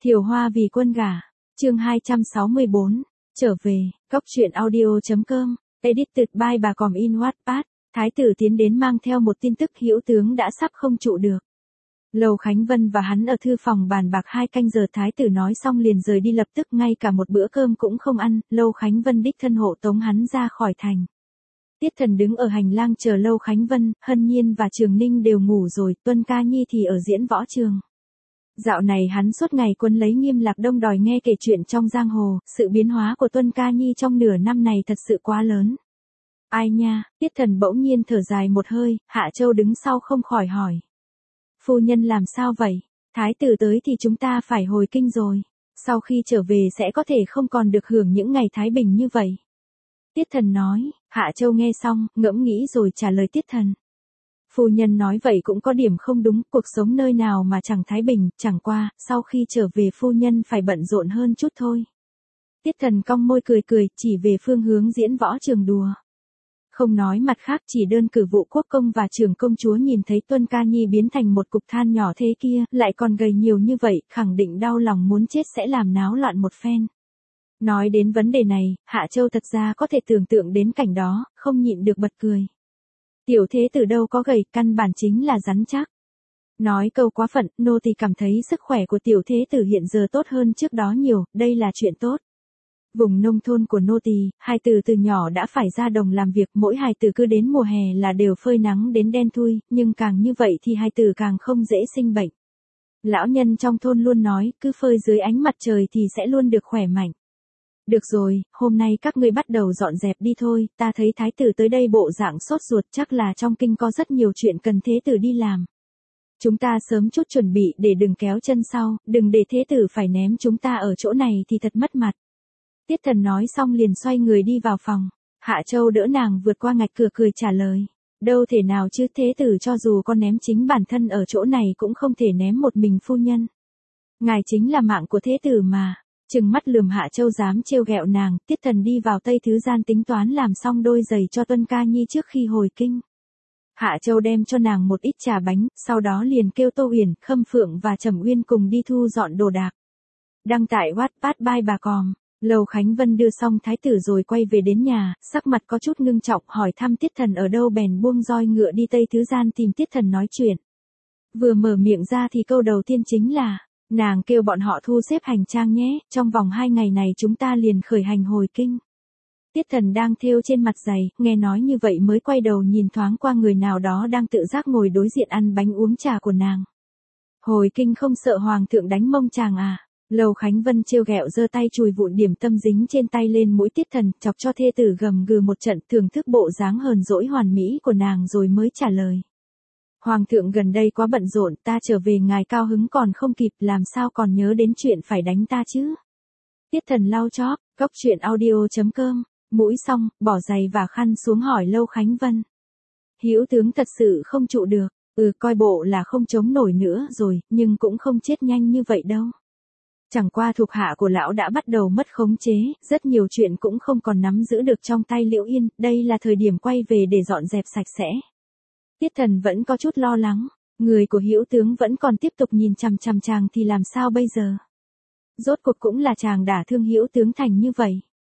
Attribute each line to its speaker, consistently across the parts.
Speaker 1: Thiều Hoa vì quân gả. Chương 264. Trở về. Góc truyện audio.com. Edited by bà Còm in Wattpad. Thái tử tiến đến mang theo một tin tức hữu tướng đã sắp không trụ được. Lầu Khánh Vân và hắn ở thư phòng bàn bạc 2 canh giờ, thái tử nói xong liền rời đi lập tức, ngay cả một bữa cơm cũng không ăn. Lầu Khánh Vân đích thân hộ tống hắn ra khỏi thành. Tiết Thần đứng ở hành lang chờ Lầu Khánh Vân, Hân Nhiên và Trường Ninh đều ngủ rồi, Tuân Ca Nhi thì ở diễn võ trường. Dạo này hắn suốt ngày quấn lấy Nghiêm Lạc Đông đòi nghe kể chuyện trong giang hồ, sự biến hóa của Tuân Ca Nhi trong nửa năm này thật sự quá lớn. Ai nha, Tiết Thần bỗng nhiên thở dài một hơi, Hạ Châu đứng sau không khỏi hỏi. Phu nhân làm sao vậy? Thái tử tới thì chúng ta phải hồi kinh rồi. Sau khi trở về sẽ có thể không còn được hưởng những ngày thái bình như vậy. Tiết Thần nói, Hạ Châu nghe xong, ngẫm nghĩ rồi trả lời Tiết Thần. Phu nhân nói vậy cũng có điểm không đúng, cuộc sống nơi nào mà chẳng thái bình, chẳng qua, sau khi trở về phu nhân phải bận rộn hơn chút thôi. Tiết Thần cong môi cười cười, chỉ về phương hướng diễn võ trường đùa. Không nói mặt khác, chỉ đơn cử vụ quốc công và trưởng công chúa nhìn thấy Tuân Ca Nhi biến thành một cục than nhỏ thế kia, lại còn gầy nhiều như vậy, khẳng định đau lòng muốn chết sẽ làm náo loạn một phen. Nói đến vấn đề này, Hạ Châu thật ra có thể tưởng tượng đến cảnh đó, không nhịn được bật cười. Tiểu thế tử đâu có gầy, căn bản chính là rắn chắc. Nói câu quá phận, nô tỳ cảm thấy sức khỏe của tiểu thế tử hiện giờ tốt hơn trước đó nhiều, đây là chuyện tốt. Vùng nông thôn của nô tỳ, hài tử từ nhỏ đã phải ra đồng làm việc, mỗi hài tử cứ đến mùa hè là đều phơi nắng đến đen thui, nhưng càng như vậy thì hài tử càng không dễ sinh bệnh. Lão nhân trong thôn luôn nói, cứ phơi dưới ánh mặt trời thì sẽ luôn được khỏe mạnh. Được rồi, hôm nay các ngươi bắt đầu dọn dẹp đi thôi, ta thấy thái tử tới đây bộ dạng sốt ruột, chắc là trong kinh có rất nhiều chuyện cần thế tử đi làm. Chúng ta sớm chút chuẩn bị để đừng kéo chân sau, đừng để thế tử phải ném chúng ta ở chỗ này thì thật mất mặt. Tiết Thần nói xong liền xoay người đi vào phòng. Hạ Châu đỡ nàng vượt qua ngạch cửa cười trả lời. Đâu thể nào chứ, thế tử cho dù con ném chính bản thân ở chỗ này cũng không thể ném một mình phu nhân. Ngài chính là mạng của thế tử mà. Trừng mắt lườm Hạ Châu dám trêu ghẹo nàng, Tiết Thần đi vào Tây Thứ Gian tính toán làm xong đôi giày cho Tuân Ca Nhi trước khi hồi kinh. Hạ Châu đem cho nàng một ít trà bánh, sau đó liền kêu Tô Huyền, Khâm Phượng và Trầm Uyên cùng đi thu dọn đồ đạc. Đăng tải Wattpad by bà Còm. Lầu Khánh Vân đưa xong thái tử rồi quay về đến nhà, sắc mặt có chút ngưng trọng, hỏi thăm Tiết Thần ở đâu bèn buông roi ngựa đi Tây Thứ Gian tìm Tiết Thần nói chuyện. Vừa mở miệng ra thì câu đầu tiên chính là, nàng kêu bọn họ thu xếp hành trang nhé, trong vòng 2 ngày này chúng ta liền khởi hành hồi kinh. Tiết Thần đang thêu trên mặt giày, nghe nói như vậy mới quay đầu nhìn thoáng qua người nào đó đang tự giác ngồi đối diện ăn bánh uống trà của nàng. Hồi kinh không sợ hoàng thượng đánh mông chàng à? Lầu Khánh Vân trêu ghẹo giơ tay chùi vụn điểm tâm dính trên tay lên mũi Tiết Thần, chọc cho thê tử gầm gừ một trận, thưởng thức bộ dáng hờn dỗi hoàn mỹ của nàng rồi mới trả lời. Hoàng thượng gần đây quá bận rộn, ta trở về ngài cao hứng còn không kịp, làm sao còn nhớ đến chuyện phải đánh ta chứ? Tiết Thần lau chóp, góc truyện audio.com, mũi xong, bỏ giày và khăn xuống hỏi Lầu Khánh Vân. Hữu tướng thật sự không trụ được, coi bộ là không chống nổi nữa rồi, nhưng cũng không chết nhanh như vậy đâu. Chẳng qua thuộc hạ của lão đã bắt đầu mất khống chế, rất nhiều chuyện cũng không còn nắm giữ được trong tay Liễu Yên, đây là thời điểm quay về để dọn dẹp sạch sẽ. Tiết Thần vẫn có chút lo lắng, người của Hữu tướng vẫn còn tiếp tục nhìn chằm chằm chàng thì làm sao bây giờ? Rốt cuộc cũng là chàng đả thương Hữu tướng thành như vậy.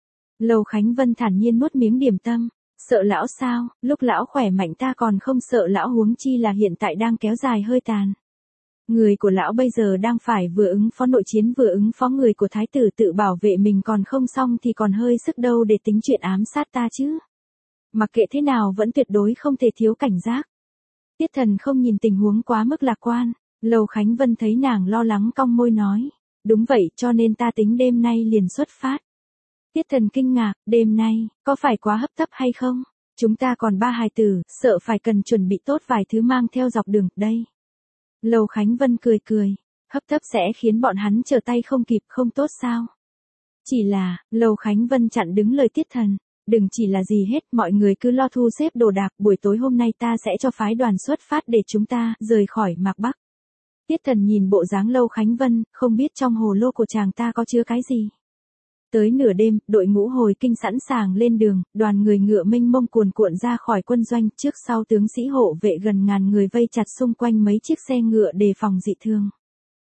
Speaker 1: Lầu Khánh Vân thản nhiên nuốt miếng điểm tâm, sợ lão sao, lúc lão khỏe mạnh ta còn không sợ lão, huống chi là hiện tại đang kéo dài hơi tàn. Người của lão bây giờ đang phải vừa ứng phó nội chiến vừa ứng phó người của thái tử, tự bảo vệ mình còn không xong thì còn hơi sức đâu để tính chuyện ám sát ta chứ. Mặc kệ thế nào vẫn tuyệt đối không thể thiếu cảnh giác. Tiết Thần không nhìn tình huống quá mức lạc quan, Lầu Khánh Vân thấy nàng lo lắng cong môi nói. Đúng vậy, cho nên ta tính đêm nay liền xuất phát. Tiết Thần kinh ngạc, đêm nay, có phải quá hấp tấp hay không? Chúng ta còn 3 hài tử, sợ phải cần chuẩn bị tốt vài thứ mang theo dọc đường, đây. Lầu Khánh Vân cười cười, hấp tấp sẽ khiến bọn hắn trở tay không kịp, không tốt sao? Chỉ là, Lầu Khánh Vân chặn đứng lời Tiết Thần, đừng chỉ là gì hết, mọi người cứ lo thu xếp đồ đạc, buổi tối hôm nay ta sẽ cho phái đoàn xuất phát để chúng ta rời khỏi Mạc Bắc. Tiết Thần nhìn bộ dáng Lầu Khánh Vân, không biết trong hồ lô của chàng ta có chứa cái gì. Tới nửa đêm, đội ngũ hồi kinh sẵn sàng lên đường, đoàn người ngựa mênh mông cuồn cuộn ra khỏi quân doanh, trước sau tướng sĩ hộ vệ gần ngàn người vây chặt xung quanh mấy chiếc xe ngựa đề phòng dị thường.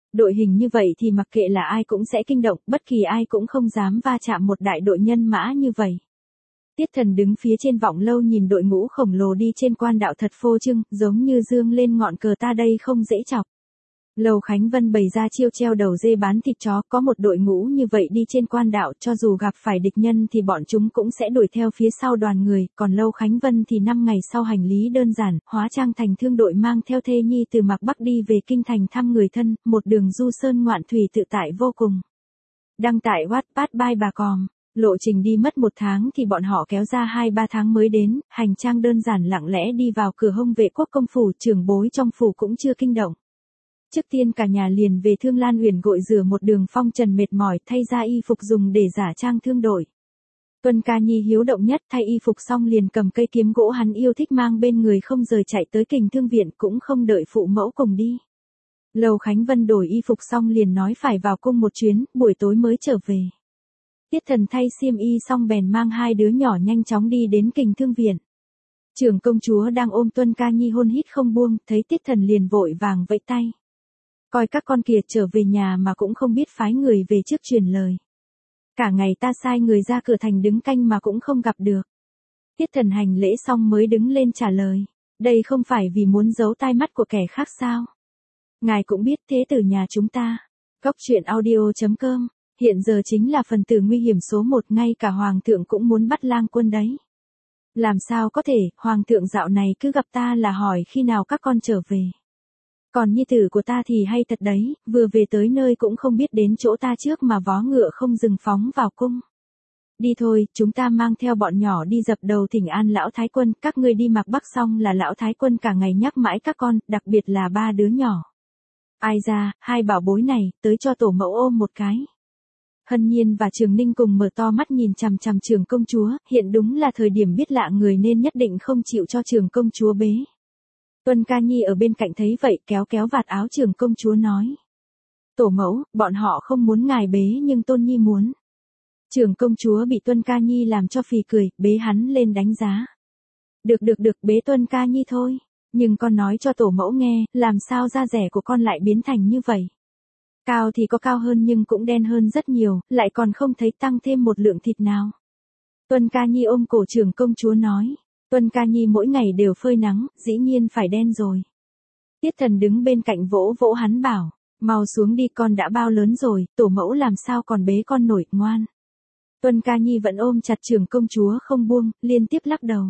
Speaker 1: Đội hình như vậy thì mặc kệ là ai cũng sẽ kinh động, bất kỳ ai cũng không dám va chạm một đại đội nhân mã như vậy. Tiết Thần đứng phía trên vọng lâu nhìn đội ngũ khổng lồ đi trên quan đạo thật phô trưng, giống như dương lên ngọn cờ ta đây không dễ chọc. Lầu Khánh Vân bày ra chiêu treo đầu dê bán thịt chó, có một đội ngũ như vậy đi trên quan đạo, cho dù gặp phải địch nhân thì bọn chúng cũng sẽ đuổi theo phía sau đoàn người, còn Lầu Khánh Vân thì 5 ngày sau hành lý đơn giản, hóa trang thành thương đội mang theo thê nhi từ Mạc Bắc đi về kinh thành thăm người thân, một đường du sơn ngoạn thủy tự tại vô cùng. Đăng tại Wattpad by Bà Còm. Lộ trình đi mất 1 tháng thì bọn họ kéo ra 2-3 tháng mới đến, hành trang đơn giản lặng lẽ đi vào cửa hông Vệ Quốc công phủ, trưởng bối trong phủ cũng chưa kinh động. Trước tiên cả nhà liền về Thương Lan Uyển gội rửa một đường phong trần mệt mỏi, thay ra y phục dùng để giả trang thương đội. Tuân Ca Nhi hiếu động nhất, thay y phục xong liền cầm cây kiếm gỗ hắn yêu thích mang bên người không rời chạy tới Kình Thương viện, cũng không đợi phụ mẫu cùng đi. Lầu Khánh Vân đổi y phục xong liền nói phải vào cung một chuyến, buổi tối mới trở về. Tiết Thần thay xiêm y xong bèn mang 2 đứa nhỏ nhanh chóng đi đến Kình Thương viện. Trưởng công chúa đang ôm Tuân Ca Nhi hôn hít không buông, thấy Tiết Thần liền vội vàng vẫy tay. Coi các con kia trở về nhà mà cũng không biết phái người về trước truyền lời. Cả ngày ta sai người ra cửa thành đứng canh mà cũng không gặp được. Tiết Thần hành lễ xong mới đứng lên trả lời. Đây không phải vì muốn giấu tai mắt của kẻ khác sao? Ngài cũng biết thế tử nhà chúng ta. Góc truyện audio.com. Hiện giờ chính là phần tử nguy hiểm số 1, ngay cả hoàng thượng cũng muốn bắt lang quân đấy. Làm sao có thể, hoàng thượng dạo này cứ gặp ta là hỏi khi nào các con trở về. Còn nhi tử của ta thì hay thật đấy, vừa về tới nơi cũng không biết đến chỗ ta trước mà vó ngựa không dừng phóng vào cung. Đi thôi, chúng ta mang theo bọn nhỏ đi dập đầu thỉnh an lão thái quân, các ngươi đi Mạc Bắc xong là lão thái quân cả ngày nhắc mãi các con, đặc biệt là 3 đứa nhỏ. Ai ra, 2 bảo bối này, tới cho tổ mẫu ôm một cái. Hân Nhiên và Trường Ninh cùng mở to mắt nhìn chằm chằm Trường công chúa, hiện đúng là thời điểm biết lạ người nên nhất định không chịu cho Trường công chúa bế. Tuân Ca Nhi ở bên cạnh thấy vậy kéo kéo vạt áo Trường công chúa nói. Tổ mẫu, bọn họ không muốn ngài bế nhưng Tôn Nhi muốn. Trường công chúa bị Tuân Ca Nhi làm cho phì cười, bế hắn lên đánh giá. Được, bế Tuân Ca Nhi thôi. Nhưng con nói cho tổ mẫu nghe, làm sao da rẻ của con lại biến thành như vậy. Cao thì có cao hơn nhưng cũng đen hơn rất nhiều, lại còn không thấy tăng thêm một lượng thịt nào. Tuân Ca Nhi ôm cổ Trường công chúa nói. Tuân Ca Nhi mỗi ngày đều phơi nắng, dĩ nhiên phải đen rồi. Tiết Thần đứng bên cạnh vỗ vỗ hắn bảo, mau xuống đi, con đã bao lớn rồi, tổ mẫu làm sao còn bế con nổi, ngoan. Tuân Ca Nhi vẫn ôm chặt Trường công chúa không buông, liên tiếp lắc đầu.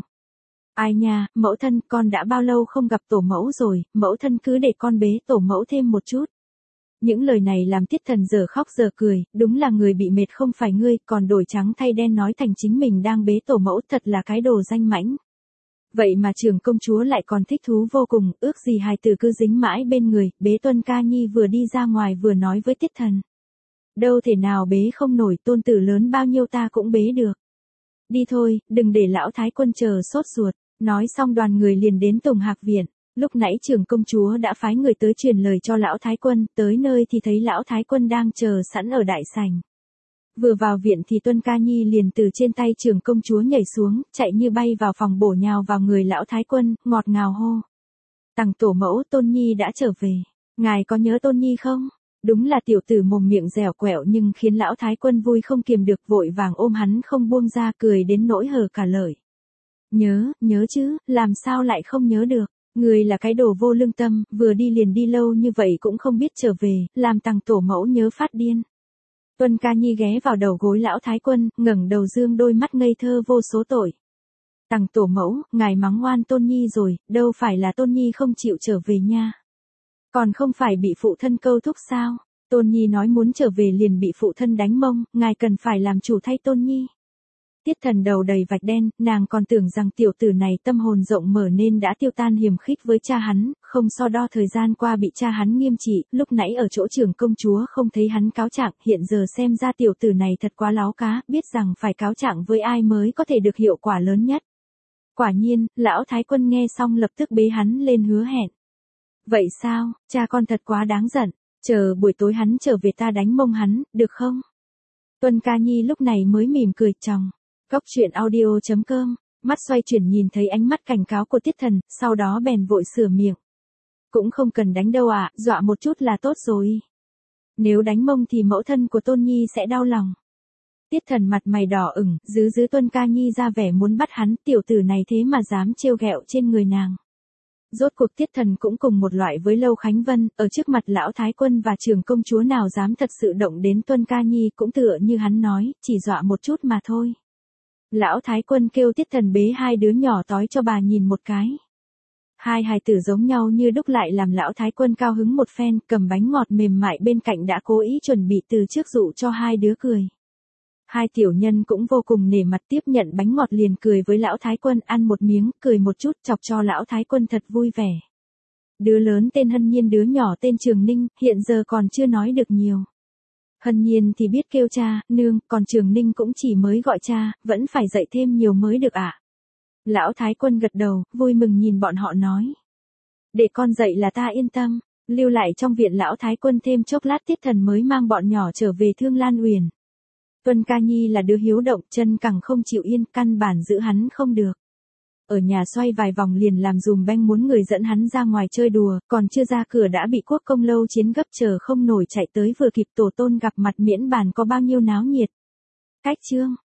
Speaker 1: Ai nha, mẫu thân, con đã bao lâu không gặp tổ mẫu rồi, mẫu thân cứ để con bế tổ mẫu thêm một chút. Những lời này làm Tiết Thần giờ khóc giờ cười, đúng là người bị mệt không phải ngươi, còn đổi trắng thay đen nói thành chính mình đang bế tổ mẫu, thật là cái đồ danh mãnh. Vậy mà Trường công chúa lại còn thích thú vô cùng, ước gì hài tử cứ dính mãi bên người, bế Tuân Ca Nhi vừa đi ra ngoài vừa nói với Tiết Thần. Đâu thể nào bế không nổi, tôn tử lớn bao nhiêu ta cũng bế được. Đi thôi, đừng để lão thái quân chờ sốt ruột, nói xong đoàn người liền đến Tùng Hạc viện. Lúc nãy Trường công chúa đã phái người tới truyền lời cho lão thái quân, tới nơi thì thấy lão thái quân đang chờ sẵn ở đại sảnh. Vừa vào viện thì Tuân Ca Nhi liền từ trên tay Trường công chúa nhảy xuống, chạy như bay vào phòng bổ nhào vào người lão thái quân, ngọt ngào hô. Tằng tổ mẫu, Tôn Nhi đã trở về. Ngài có nhớ Tôn Nhi không? Đúng là tiểu tử mồm miệng dẻo quẹo nhưng khiến lão thái quân vui không kiềm được, vội vàng ôm hắn không buông ra, cười đến nỗi hở cả lời. Nhớ chứ, làm sao lại không nhớ được. Người là cái đồ vô lương tâm, vừa đi liền đi lâu như vậy cũng không biết trở về, làm tằng tổ mẫu nhớ phát điên. Tuân Ca Nhi ghé vào đầu gối lão thái quân, ngẩng đầu dương đôi mắt ngây thơ vô số tội. Tằng tổ mẫu, ngài mắng oan Tôn Nhi rồi, đâu phải là Tôn Nhi không chịu trở về nha. Còn không phải bị phụ thân câu thúc sao? Tôn Nhi nói muốn trở về liền bị phụ thân đánh mông, ngài cần phải làm chủ thay Tôn Nhi. Tiết Thần đầu đầy vạch đen, nàng còn tưởng rằng tiểu tử này tâm hồn rộng mở nên đã tiêu tan hiềm khích với cha hắn, không so đo thời gian qua bị cha hắn nghiêm trị, lúc nãy ở chỗ Trường công chúa không thấy hắn cáo trạng, hiện giờ xem ra tiểu tử này thật quá láo cá, biết rằng phải cáo trạng với ai mới có thể được hiệu quả lớn nhất. Quả nhiên, lão thái quân nghe xong lập tức bế hắn lên hứa hẹn. Vậy sao, cha con thật quá đáng giận, chờ buổi tối hắn trở về ta đánh mông hắn, được không? Tuân Ca Nhi lúc này mới mỉm cười chòng. Góc truyện audio.com, mắt xoay chuyển nhìn thấy ánh mắt cảnh cáo của Tiết Thần, sau đó bèn vội sửa miệng. Cũng không cần đánh đâu ạ, dọa một chút là tốt rồi. Nếu đánh mông thì mẫu thân của Tôn Nhi sẽ đau lòng. Tiết Thần mặt mày đỏ ửng, giữ Tuân Ca Nhi ra vẻ muốn bắt hắn, tiểu tử này thế mà dám trêu ghẹo trên người nàng. Rốt cuộc Tiết Thần cũng cùng một loại với Lâu Khánh Vân, ở trước mặt lão thái quân và trưởng công chúa nào dám thật sự động đến Tuân Ca Nhi, cũng tựa như hắn nói, chỉ dọa một chút mà thôi. Lão thái quân kêu Tiết Thần bế hai đứa nhỏ tói cho bà nhìn một cái. Hai hài tử giống nhau như đúc lại làm lão thái quân cao hứng một phen, cầm bánh ngọt mềm mại bên cạnh đã cố ý chuẩn bị từ trước dụ cho hai đứa cười. Hai tiểu nhân cũng vô cùng nể mặt tiếp nhận bánh ngọt liền cười với lão thái quân, ăn một miếng, cười một chút, chọc cho lão thái quân thật vui vẻ. Đứa lớn tên Hân Nhiên, đứa nhỏ tên Trường Ninh, hiện giờ còn chưa nói được nhiều. Hân Nhiên thì biết kêu cha, nương, còn Trường Ninh cũng chỉ mới gọi cha, vẫn phải dạy thêm nhiều mới được ạ. Lão thái quân gật đầu, vui mừng nhìn bọn họ nói. Để con dạy là ta yên tâm. Lưu lại trong viện lão thái quân thêm chốc lát, Tiết Thần mới mang bọn nhỏ trở về Thương Lan Uyển. Tuân Ca Nhi là đứa hiếu động, chân cẳng không chịu yên, căn bản giữ hắn không được. Ở nhà xoay vài vòng liền làm dùm beng muốn người dẫn hắn ra ngoài chơi đùa, còn chưa ra cửa đã bị Quốc Công Lâu Chiến gấp chờ không nổi chạy tới, vừa kịp tổ tôn gặp mặt miễn bàn có bao nhiêu náo nhiệt. Cách chương